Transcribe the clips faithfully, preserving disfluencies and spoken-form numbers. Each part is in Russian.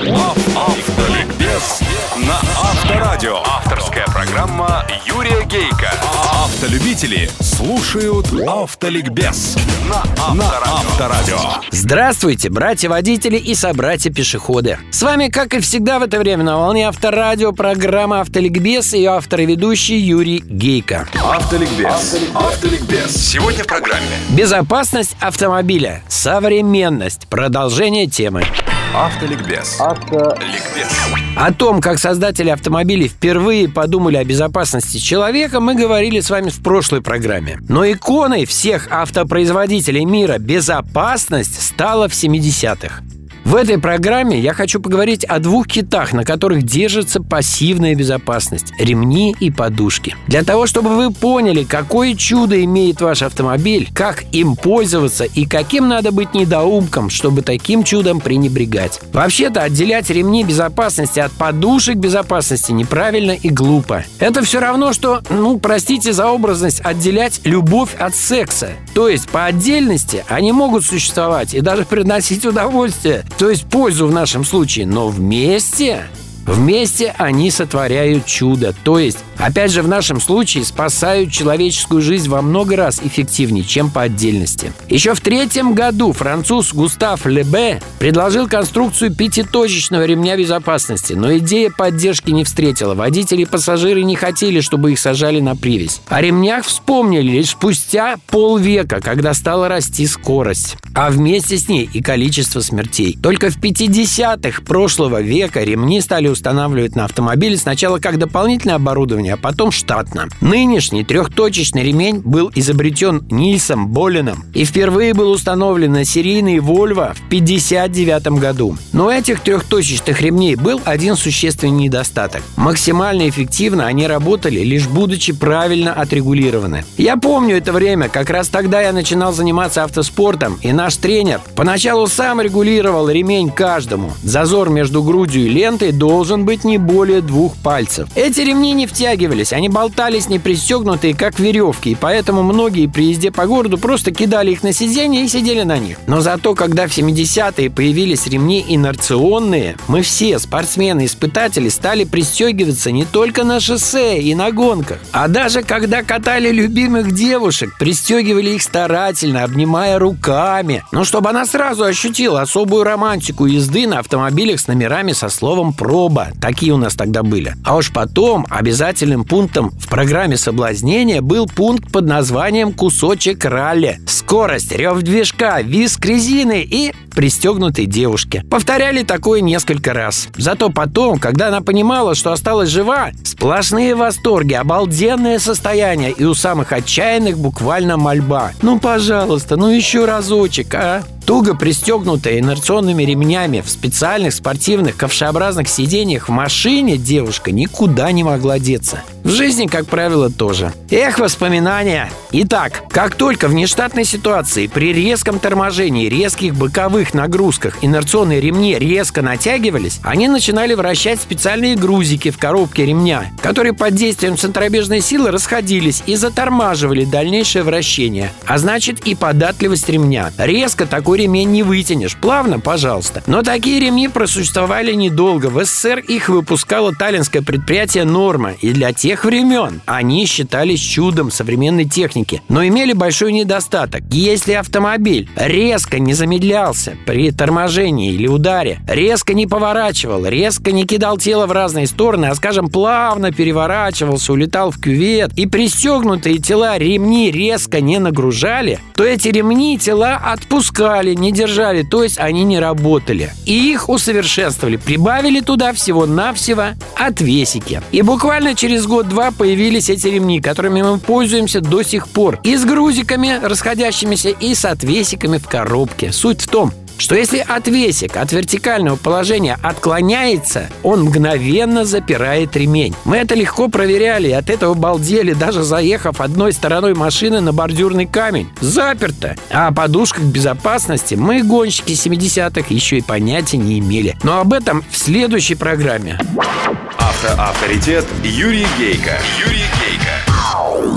Автоликбез на Авторадио. Авторская программа Юрия Гейка. Автолюбители слушают Автоликбез на Авторадио. Здравствуйте, братья-водители и собратья-пешеходы. С вами, как и всегда в это время, на волне Авторадио программа Автоликбез и ее автор и ведущий Юрий Гейка. Автоликбез. Автоликбез. Сегодня в программе Безопасность автомобиля. Современность. Продолжение темы. Автоликбез. Автоликбез. О том, как создатели автомобилей впервые подумали о безопасности человека, мы говорили с вами в прошлой программе. Но иконой всех автопроизводителей мира безопасность стала в семидесятых. В этой программе я хочу поговорить о двух китах, на которых держится пассивная безопасность – ремни и подушки. Для того, чтобы вы поняли, какое чудо имеет ваш автомобиль, как им пользоваться и каким надо быть недоумком, чтобы таким чудом пренебрегать. Вообще-то отделять ремни безопасности от подушек безопасности неправильно и глупо. Это все равно, что, ну, простите за образность, отделять любовь от секса. То есть по отдельности они могут существовать и даже приносить удовольствие, то есть пользу в нашем случае, но вместе... Вместе они сотворяют чудо, то есть, опять же, в нашем случае спасают человеческую жизнь во много раз эффективнее, чем по отдельности. Еще в третьем году француз Густав Лебе предложил конструкцию пятиточечного ремня безопасности, но идея поддержки не встретила. Водители и пассажиры не хотели, чтобы их сажали на привязь. О ремнях вспомнили лишь спустя полвека, когда стала расти скорость, а вместе с ней и количество смертей. Только в пятидесятых прошлого века ремни стали устанавливать на автомобиле сначала как дополнительное оборудование, а потом штатно. Нынешний трехточечный ремень был изобретен Нильсом Боллином и впервые был установлен на серийный Volvo в пятьдесят девятом году. Но у этих трехточечных ремней был один существенный недостаток. Максимально эффективно они работали, лишь будучи правильно отрегулированы. Я помню это время, как раз тогда я начинал заниматься автоспортом, и наш тренер поначалу сам регулировал ремень каждому. Зазор между грудью и лентой должен должен быть не более двух пальцев. Эти ремни не втягивались, они болтались не пристегнутые, как веревки, и поэтому многие при езде по городу просто кидали их на сиденье и сидели на них. Но зато, когда в семидесятые появились ремни инерционные, мы все, спортсмены-испытатели, стали пристегиваться не только на шоссе и на гонках, а даже когда катали любимых девушек, пристегивали их старательно, обнимая руками, но чтобы она сразу ощутила особую романтику езды на автомобилях с номерами со словом «проба». Такие у нас тогда были. А уж потом обязательным пунктом в программе соблазнения был пункт под названием «Кусочек ралли». Скорость, рев движка, визг резины и пристегнутой девушке. Повторяли такое несколько раз. Зато потом, когда она понимала, что осталась жива, сплошные восторги, обалденное состояние и у самых отчаянных буквально мольба. Ну, пожалуйста, ну еще разочек, а? Туго пристегнутая инерционными ремнями в специальных спортивных ковшеобразных сиденьях в машине девушка никуда не могла деться. В жизни, как правило, тоже. Эх, воспоминания! Итак, как только в нештатной ситуации при резком торможении, резких боковых нагрузках инерционные ремни резко натягивались, они начинали вращать специальные грузики в коробке ремня, которые под действием центробежной силы расходились и затормаживали дальнейшее вращение, а значит и податливость ремня. Резко такой ремень не вытянешь. Плавно, пожалуйста. Но такие ремни просуществовали недолго. В СССР их выпускало таллинское предприятие «Норма», и для тех времен они считались чудом современной техники, но имели большой недостаток. Если автомобиль резко не замедлялся при торможении или ударе, резко не поворачивал, резко не кидал тело в разные стороны, а, скажем, плавно переворачивался, улетал в кювет, и пристегнутые тела ремни резко не нагружали, то эти ремни тела отпускали, не держали, то есть они не работали. И их усовершенствовали, прибавили туда всего-навсего отвесики. И буквально через год-два появились эти ремни, которыми мы пользуемся до сих пор. И с грузиками расходящимися, и с отвесиками в коробке. Суть в том, что если отвесик от вертикального положения отклоняется, он мгновенно запирает ремень. Мы это легко проверяли и от этого балдели, даже заехав одной стороной машины на бордюрный камень. Заперто! А о подушках безопасности мы, гонщики семидесятых, еще и понятия не имели. Но об этом в следующей программе. Автоавторитет Юрий Гейка. Юрий Гейка.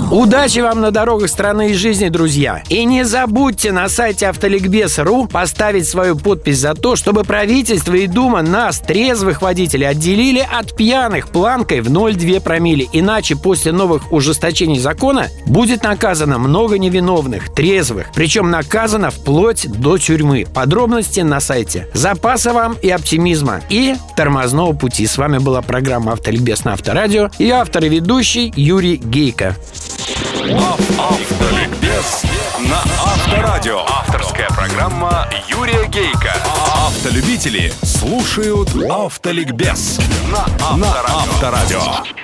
Удачи вам на дорогах страны и жизни, друзья! И не забудьте на сайте автоликбез точка ру поставить свою подпись за то, чтобы правительство и Дума нас, трезвых водителей, отделили от пьяных планкой в ноль целых две десятых промилле. Иначе после новых ужесточений закона будет наказано много невиновных, трезвых. Причем наказано вплоть до тюрьмы. Подробности на сайте. Запаса вам и оптимизма, и тормозного пути. С вами была программа «Автоликбез» на Авторадио и автор и ведущий Юрий Гейко. Автоликбез на Авторадио. Авторская программа Юрия Гейко. Автолюбители слушают Автоликбез на Авторадио.